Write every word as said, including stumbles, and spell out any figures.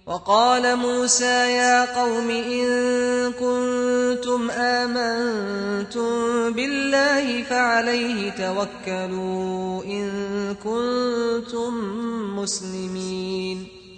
وقال موسى يا قوم إن كنتم آمنتم بالله فعليه توكلوا إن كنتم مسلمين